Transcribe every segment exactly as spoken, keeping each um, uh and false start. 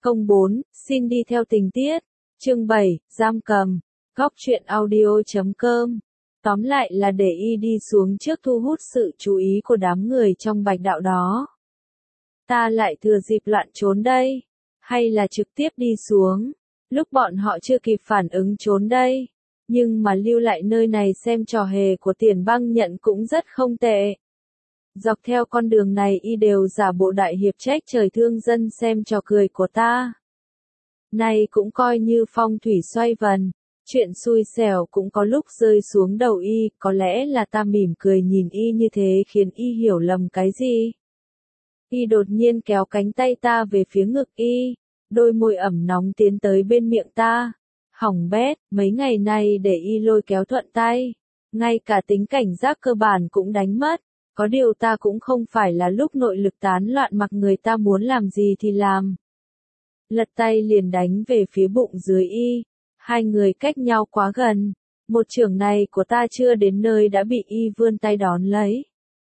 Công bốn, xin đi theo tình tiết. Chương bảy, giam cầm. Góc truyện audio chấm com. Tóm lại là để y đi xuống trước thu hút sự chú ý của đám người trong bạch đạo đó. Ta lại thừa dịp loạn trốn đây. Hay là trực tiếp đi xuống. Lúc bọn họ chưa kịp phản ứng trốn đây. Nhưng mà lưu lại nơi này xem trò hề của Tiền Băng Nhận cũng rất không tệ. Dọc theo con đường này y đều giả bộ đại hiệp trách trời thương dân xem trò cười của ta. Này cũng coi như phong thủy xoay vần. Chuyện xui xẻo cũng có lúc rơi xuống đầu y, có lẽ là ta mỉm cười nhìn y như thế khiến y hiểu lầm cái gì. Y đột nhiên kéo cánh tay ta về phía ngực y, đôi môi ẩm nóng tiến tới bên miệng ta. Hỏng bét, mấy ngày nay để y lôi kéo thuận tay, ngay cả tính cảnh giác cơ bản cũng đánh mất. Có điều ta cũng không phải là lúc nội lực tán loạn mặc người ta muốn làm gì thì làm. Lật tay liền đánh về phía bụng dưới y. Hai người cách nhau quá gần. Một chưởng này của ta chưa đến nơi đã bị y vươn tay đón lấy.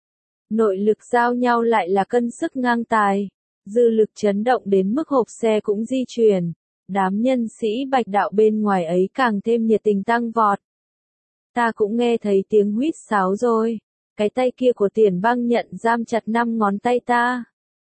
Nội lực giao nhau lại là cân sức ngang tài. Dư lực chấn động đến mức hộp xe cũng di chuyển. Đám nhân sĩ bạch đạo bên ngoài ấy càng thêm nhiệt tình tăng vọt. Ta cũng nghe thấy tiếng huýt sáo rồi. Cái tay kia của Tiền Băng Nhận giam chặt năm ngón tay ta.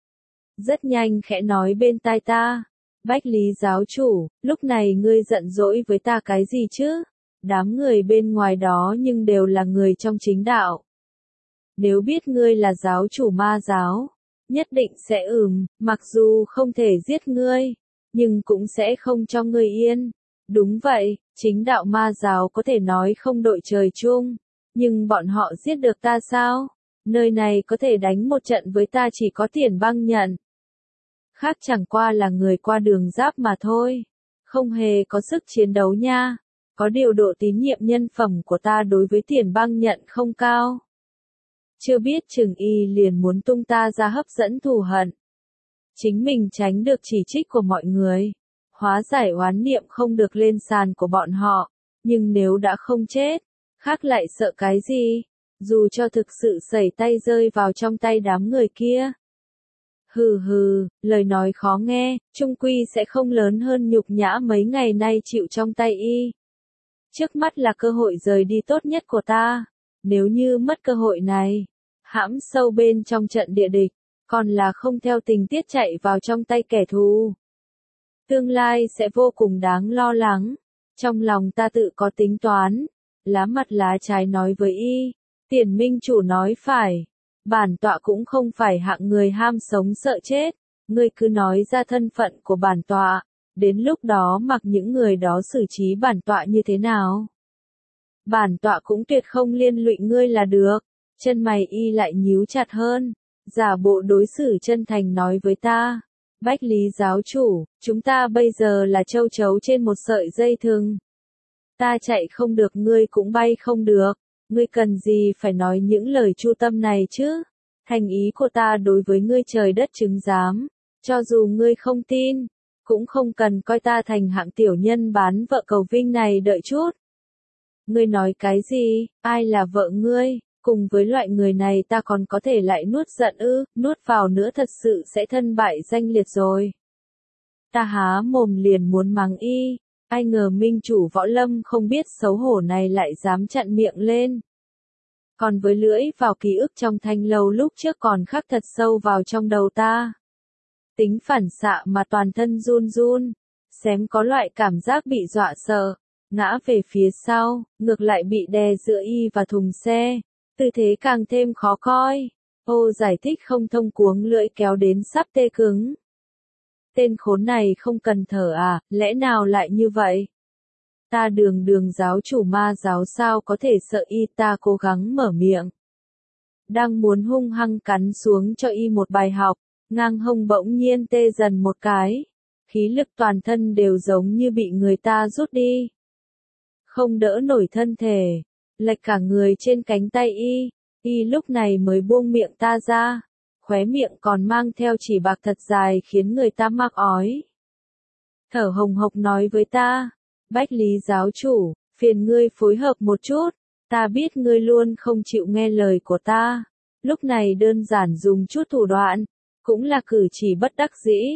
Rất nhanh khẽ nói bên tai ta. Bách Lý giáo chủ, lúc này ngươi giận dỗi với ta cái gì chứ? Đám người bên ngoài đó nhưng đều là người trong chính đạo. Nếu biết ngươi là giáo chủ ma giáo, nhất định sẽ ừm, mặc dù không thể giết ngươi, nhưng cũng sẽ không cho ngươi yên. Đúng vậy, chính đạo ma giáo có thể nói không đội trời chung. Nhưng bọn họ giết được ta sao? Nơi này có thể đánh một trận với ta chỉ có Tiền Băng Nhận. Khác chẳng qua là người qua đường giáp mà thôi. Không hề có sức chiến đấu nha. Có điều độ tín nhiệm nhân phẩm của ta đối với Tiền Băng Nhận không cao. Chưa biết chừng y liền muốn tung ta ra hấp dẫn thù hận. Chính mình tránh được chỉ trích của mọi người. Hóa giải oán niệm không được lên sàn của bọn họ. Nhưng nếu đã không chết, khác lại sợ cái gì, dù cho thực sự sẩy tay rơi vào trong tay đám người kia. Hừ hừ, lời nói khó nghe, chung quy sẽ không lớn hơn nhục nhã mấy ngày nay chịu trong tay y. Trước mắt là cơ hội rời đi tốt nhất của ta, nếu như mất cơ hội này, hãm sâu bên trong trận địa địch, còn là không theo tình tiết chạy vào trong tay kẻ thù. Tương lai sẽ vô cùng đáng lo lắng, trong lòng ta tự có tính toán. Lá mặt lá trái nói với y, Tiền minh chủ nói phải, bản tọa cũng không phải hạng người ham sống sợ chết, ngươi cứ nói ra thân phận của bản tọa, đến lúc đó mặc những người đó xử trí bản tọa như thế nào. Bản tọa cũng tuyệt không liên lụy ngươi là được, chân mày y lại nhíu chặt hơn, giả bộ đối xử chân thành nói với ta, Bách Lý giáo chủ, chúng ta bây giờ là châu chấu trên một sợi dây thừng. Ta chạy không được ngươi cũng bay không được, ngươi cần gì phải nói những lời chu tâm này chứ? Thành ý của ta đối với ngươi trời đất chứng giám, cho dù ngươi không tin, cũng không cần coi ta thành hạng tiểu nhân bán vợ cầu vinh này đợi chút. Ngươi nói cái gì, ai là vợ ngươi, cùng với loại người này ta còn có thể lại nuốt giận ư, nuốt vào nữa thật sự sẽ thân bại danh liệt rồi. Ta há mồm liền muốn mắng y. Ai ngờ minh chủ võ lâm không biết xấu hổ này lại dám chặn miệng lên. Còn với lưỡi vào ký ức trong thanh lâu lúc trước còn khắc thật sâu vào trong đầu ta. Tính phản xạ mà toàn thân run run, xém có loại cảm giác bị dọa sợ, ngã về phía sau, ngược lại bị đè giữa y và thùng xe, tư thế càng thêm khó coi. Ô giải thích không thông cuống lưỡi kéo đến sắp tê cứng. Tên khốn này không cần thở à, lẽ nào lại như vậy? Ta đường đường giáo chủ ma giáo sao có thể sợ y, ta cố gắng mở miệng. Đang muốn hung hăng cắn xuống cho y một bài học, ngang hông bỗng nhiên tê dần một cái. Khí lực toàn thân đều giống như bị người ta rút đi. Không đỡ nổi thân thể, lệch cả người trên cánh tay y, y lúc này mới buông miệng ta ra. Khóe miệng còn mang theo chỉ bạc thật dài khiến người ta mắc ói. Thở hồng hộc nói với ta, Bách Lý giáo chủ, phiền ngươi phối hợp một chút, ta biết ngươi luôn không chịu nghe lời của ta, lúc này đơn giản dùng chút thủ đoạn, cũng là cử chỉ bất đắc dĩ,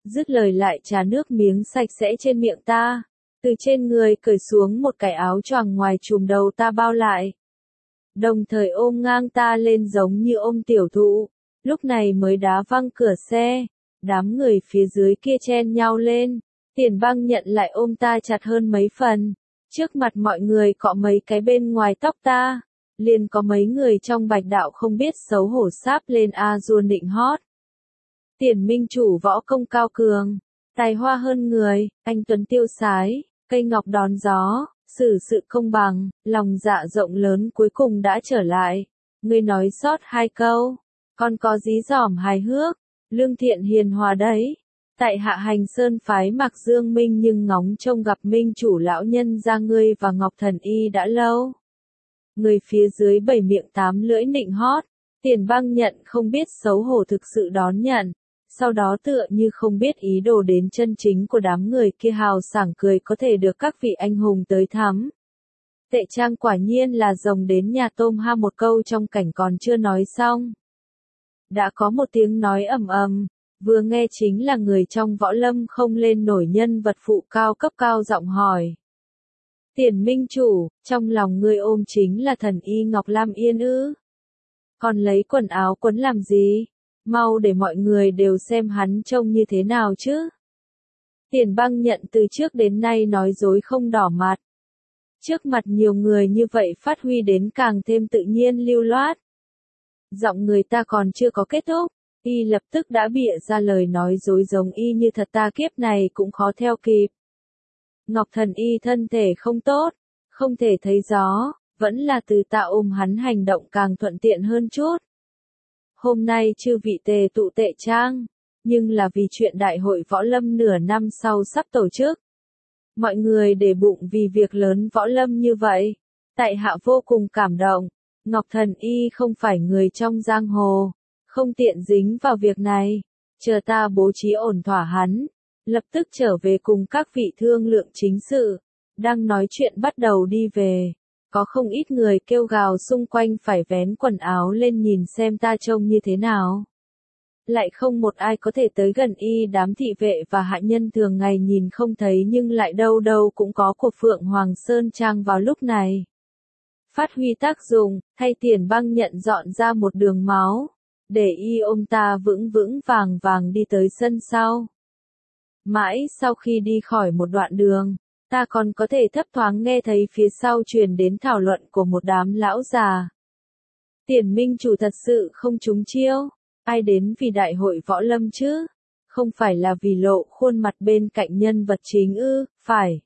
Dứt lời lại trà nước miếng sạch sẽ trên miệng ta. Từ trên người cởi xuống một cái áo choàng ngoài trùm đầu ta bao lại. Đồng thời ôm ngang ta lên giống như ôm tiểu thụ. Lúc này mới đá văng cửa xe. Đám người phía dưới kia chen nhau lên. Tiền Băng Nhận lại ôm ta chặt hơn mấy phần. Trước mặt mọi người cọ mấy cái bên ngoài tóc ta. Liền có mấy người trong Bạch Đạo không biết xấu hổ sáp lên a dua nịnh hót. Tiền minh chủ võ công cao cường, tài hoa hơn người, anh tuấn tiêu sái, cây ngọc đón gió, xử sự công bằng, lòng dạ rộng lớn cuối cùng đã trở lại. Ngươi nói sót hai câu, còn có dí dỏm hài hước, lương thiện hiền hòa đấy. Tại hạ Hành Sơn phái Mạc Dương Minh nhưng ngóng trông gặp minh chủ lão nhân gia ngươi và Ngọc Thần Y đã lâu. Người phía dưới bảy miệng tám lưỡi nịnh hót, Tiền Băng Nhận không biết xấu hổ thực sự đón nhận, sau đó tựa như không biết ý đồ đến chân chính của đám người kia hào sảng cười có thể được các vị anh hùng tới thăm. Tệ Trang quả nhiên là rồng đến nhà tôm ha, một câu trong cảnh còn chưa nói xong. Đã có một tiếng nói ầm ầm, vừa nghe chính là người trong võ lâm không lên nổi nhân vật phụ cao cấp cao giọng hỏi. Tiền minh chủ, trong lòng ngươi ôm chính là thần y Ngọc Lam Yên ư? Còn lấy quần áo quấn làm gì? Mau để mọi người đều xem hắn trông như thế nào chứ. Tiền Băng Nhận từ trước đến nay nói dối không đỏ mặt. Trước mặt nhiều người như vậy phát huy đến càng thêm tự nhiên lưu loát. Giọng người ta còn chưa có kết thúc, y lập tức đã bịa ra lời nói dối giống y như thật, ta kiếp này cũng khó theo kịp. Ngọc Thần Y thân thể không tốt, không thể thấy gió, vẫn là từ ta ôm hắn hành động càng thuận tiện hơn chút. Hôm nay chư vị tề tụ Tệ Trang, nhưng là vì chuyện đại hội võ lâm nửa năm sau sắp tổ chức. Mọi người để bụng vì việc lớn võ lâm như vậy, tại hạ vô cùng cảm động. Ngọc Thần Y không phải người trong giang hồ, không tiện dính vào việc này, chờ ta bố trí ổn thỏa hắn, lập tức trở về cùng các vị thương lượng chính sự. Đang nói chuyện bắt đầu đi về, có không ít người kêu gào xung quanh phải vén quần áo lên nhìn xem ta trông như thế nào. Lại không một ai có thể tới gần y, đám thị vệ và hạ nhân thường ngày nhìn không thấy nhưng lại đâu đâu cũng có của Phượng Hoàng Sơn Trang vào lúc này. Phát huy tác dụng, thay Tiền Băng Nhận dọn ra một đường máu, để y ôm ta vững vững vàng vàng đi tới sân sau. Mãi sau khi đi khỏi một đoạn đường, ta còn có thể thấp thoáng nghe thấy phía sau truyền đến thảo luận của một đám lão già. Tiền minh chủ thật sự không trúng chiêu, ai đến vì đại hội võ lâm chứ? Không phải là vì lộ khuôn mặt bên cạnh nhân vật chính ư? Phải.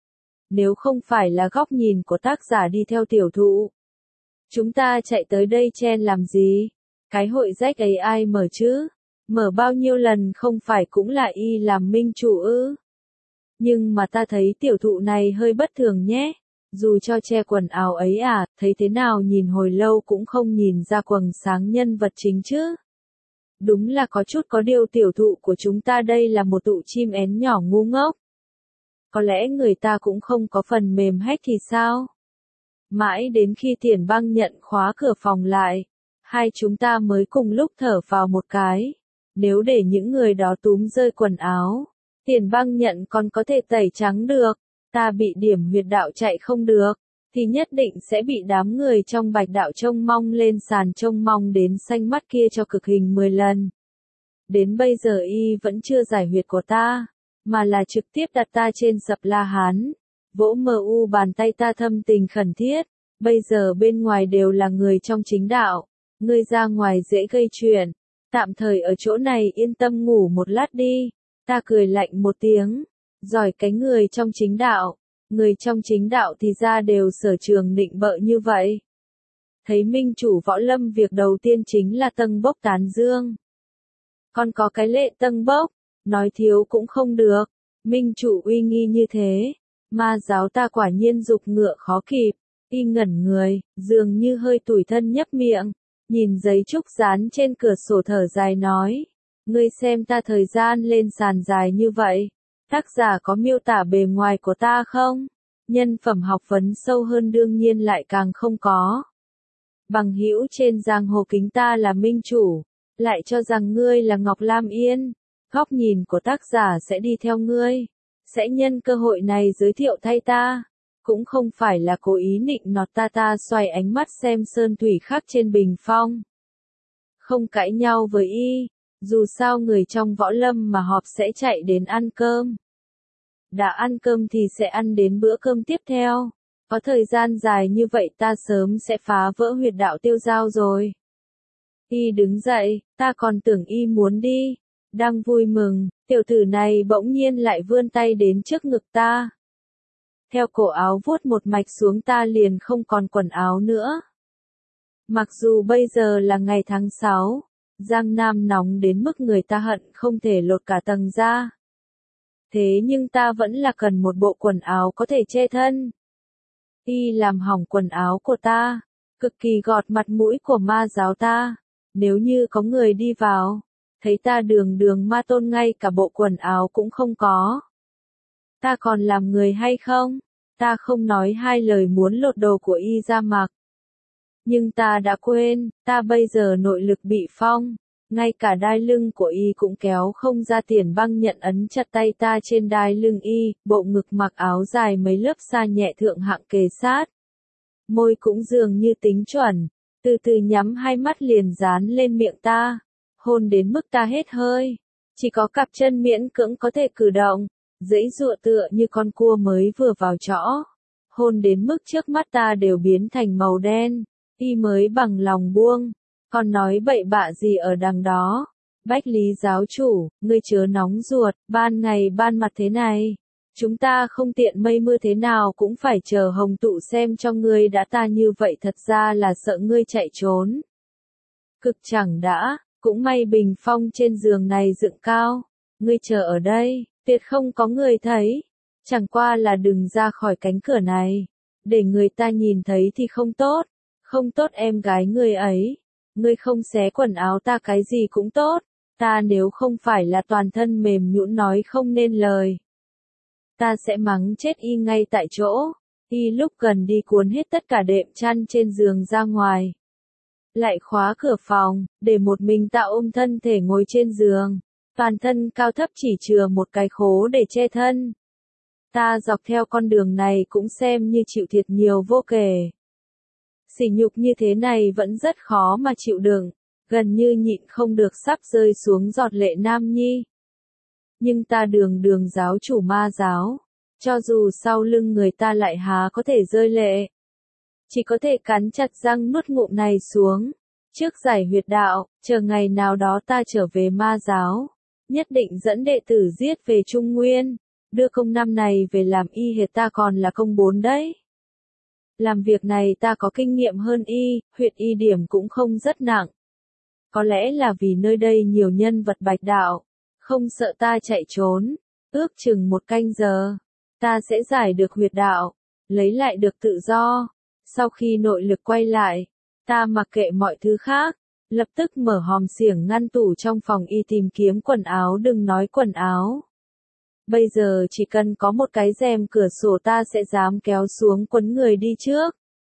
Nếu không phải là góc nhìn của tác giả đi theo tiểu thụ, chúng ta chạy tới đây chen làm gì? Cái hội rách ấy ai mở chứ? Mở bao nhiêu lần không phải cũng là y làm minh chủ ư? Nhưng mà ta thấy tiểu thụ này hơi bất thường nhé. Dù cho che quần áo ấy à, thấy thế nào nhìn hồi lâu cũng không nhìn ra quầng sáng nhân vật chính chứ. Đúng là có chút có điều, tiểu thụ của chúng ta đây là một tụ chim én nhỏ ngu ngốc. Có lẽ người ta cũng không có phần mềm hack thì sao? Mãi đến khi Tiền Băng Nhận khóa cửa phòng lại, hai chúng ta mới cùng lúc thở vào một cái. Nếu để những người đó túm rơi quần áo, Tiền Băng Nhận còn có thể tẩy trắng được, ta bị điểm huyệt đạo chạy không được, thì nhất định sẽ bị đám người trong Bạch Đạo trông mong lên sàn trông mong đến xanh mắt kia cho cực hình mười lần. Đến bây giờ y vẫn chưa giải huyệt của ta, mà là trực tiếp đặt ta trên sập La Hán, vỗ mờ u bàn tay ta thâm tình khẩn thiết. Bây giờ bên ngoài đều là người trong chính đạo, ngươi ra ngoài dễ gây chuyện, tạm thời ở chỗ này yên tâm ngủ một lát đi. Ta cười lạnh một tiếng, giỏi cái người trong chính đạo, người trong chính đạo thì ra đều sở trường nịnh bợ như vậy. Thấy minh chủ võ lâm việc đầu tiên chính là tâng bốc tán dương. Còn có cái lệ tâng bốc, nói thiếu cũng không được, minh chủ uy nghi như thế, ma giáo ta quả nhiên dục ngựa khó kịp. Y ngẩn người, dường như hơi tủi thân nhấp miệng, nhìn giấy trúc dán trên cửa sổ thở dài nói. Ngươi xem ta thời gian lên sàn dài như vậy, tác giả có miêu tả bề ngoài của ta không? Nhân phẩm học vấn sâu hơn đương nhiên lại càng không có. Bằng hữu trên giang hồ kính ta là minh chủ, lại cho rằng ngươi là Ngọc Lam Yên, Góc nhìn của tác giả sẽ đi theo ngươi, sẽ nhân cơ hội này giới thiệu thay ta. Cũng không phải là cố ý nịnh nọt ta ta xoay ánh mắt xem sơn thủy khắc trên bình phong. Không cãi nhau với y, dù sao người trong võ lâm mà họp sẽ chạy đến ăn cơm. Đã ăn cơm thì sẽ ăn đến bữa cơm tiếp theo. Có thời gian dài như vậy ta sớm sẽ phá vỡ huyệt đạo tiêu dao rồi. Y đứng dậy, ta còn tưởng y muốn đi. Đang vui mừng, tiểu tử này bỗng nhiên lại vươn tay đến trước ngực ta. Theo cổ áo vuốt một mạch xuống ta liền không còn quần áo nữa. Mặc dù bây giờ là ngày tháng sáu, Giang Nam nóng đến mức người ta hận không thể lột cả tầng da. Thế nhưng ta vẫn là cần một bộ quần áo có thể che thân. Y làm hỏng quần áo của ta, cực kỳ gọt mặt mũi của ma giáo ta. Nếu như có người đi vào, thấy ta đường đường ma tôn ngay cả bộ quần áo cũng không có. Ta còn làm người hay không? Ta không nói hai lời muốn lột đồ của y ra mặc. Nhưng ta đã quên, ta bây giờ nội lực bị phong. Ngay cả đai lưng của y cũng kéo không ra. Tiền Băng nhận ấn chặt tay ta trên đai lưng y, bộ ngực mặc áo dài mấy lớp sa nhẹ thượng hạng kề sát. Môi cũng dường như tính chuẩn, từ từ nhắm hai mắt liền dán lên miệng ta, hôn đến mức ta hết hơi. Chỉ có cặp chân miễn cưỡng có thể cử động, giãy giụa tựa như con cua mới vừa vào chõ. Hôn đến mức trước mắt ta đều biến thành màu đen, y mới bằng lòng buông. Còn nói bậy bạ gì ở đằng đó? Bách Lý giáo chủ, ngươi chớ nóng ruột, ban ngày ban mặt thế này. Chúng ta không tiện mây mưa thế nào cũng phải chờ hồng tụ xem cho ngươi đã. Ta như vậy thật ra là sợ ngươi chạy trốn. Cực chẳng đã, cũng may bình phong trên giường này dựng cao. Ngươi chờ ở đây, tuyệt không có người thấy. Chẳng qua là đừng ra khỏi cánh cửa này. Để người ta nhìn thấy thì không tốt. Không tốt em gái ngươi ấy. Ngươi không xé quần áo ta cái gì cũng tốt. Ta nếu không phải là toàn thân mềm nhũn nói không nên lời. Ta sẽ mắng chết y ngay tại chỗ. Y lúc gần đi cuốn hết tất cả đệm chăn trên giường ra ngoài. Lại khóa cửa phòng, để một mình ta ôm thân thể ngồi trên giường. Toàn thân cao thấp chỉ chừa một cái khố để che thân. Ta dọc theo con đường này cũng xem như chịu thiệt nhiều vô kể. Sỉ nhục như thế này vẫn rất khó mà chịu đựng, gần như nhịn không được sắp rơi xuống giọt lệ nam nhi. Nhưng ta đường đường giáo chủ ma giáo, cho dù sau lưng người ta lại há có thể rơi lệ. Chỉ có thể cắn chặt răng nuốt ngụm này xuống, trước giải huyệt đạo, chờ ngày nào đó ta trở về ma giáo, nhất định dẫn đệ tử giết về Trung Nguyên, đưa công năm này về làm y hệt ta còn là công bốn đấy. Làm việc này ta có kinh nghiệm hơn y, huyệt y điểm cũng không rất nặng. Có lẽ là vì nơi đây nhiều nhân vật bạch đạo, không sợ ta chạy trốn, ước chừng một canh giờ, ta sẽ giải được huyệt đạo, lấy lại được tự do. Sau khi nội lực quay lại, ta mặc kệ mọi thứ khác, lập tức mở hòm xiềng ngăn tủ trong phòng y tìm kiếm quần áo. Đừng nói quần áo. Bây giờ chỉ cần có một cái rèm cửa sổ ta sẽ dám kéo xuống quấn người đi trước.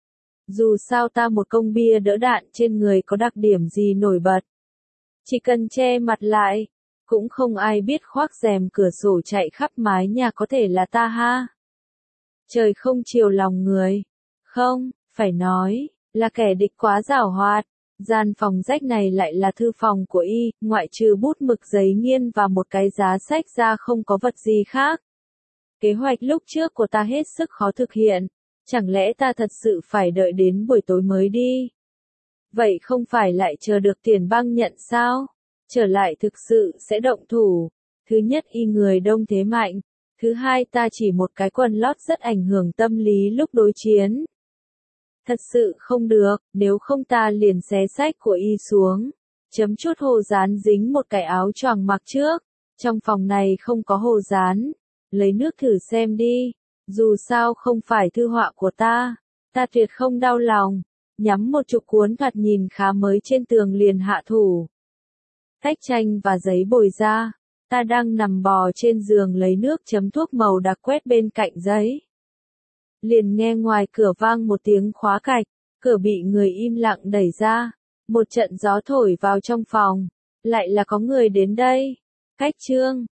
Dù sao ta một công bia đỡ đạn trên người có đặc điểm gì nổi bật. Chỉ cần che mặt lại, cũng không ai biết khoác rèm cửa sổ chạy khắp mái nhà có thể là ta ha. Trời không chiều lòng người. Không, phải nói, là kẻ địch quá giảo hoạt. Gian phòng rách này lại là thư phòng của y, ngoại trừ bút mực giấy nghiên và một cái giá sách ra không có vật gì khác. Kế hoạch lúc trước của ta hết sức khó thực hiện, chẳng lẽ ta thật sự phải đợi đến buổi tối mới đi? Vậy không phải lại chờ được Tiền Băng nhận sao? Trở lại thực sự sẽ động thủ. Thứ nhất y người đông thế mạnh, thứ hai ta chỉ một cái quần lót rất ảnh hưởng tâm lý lúc đối chiến. Thật sự không được, nếu không ta liền xé sách của y xuống, chấm chút hồ dán dính một cái áo choàng mặc trước. Trong phòng này không có hồ dán, lấy nước thử xem đi, dù sao không phải thư họa của ta, ta tuyệt không đau lòng. Nhắm một chục cuốn thoạt nhìn khá mới trên tường liền hạ thủ. Tách tranh và giấy bồi ra, ta đang nằm bò trên giường lấy nước chấm thuốc màu đặc quét bên cạnh giấy. Liền nghe ngoài cửa vang một tiếng khóa cạch, cửa bị người im lặng đẩy ra, một trận gió thổi vào trong phòng, lại là có người đến đây. Cách chương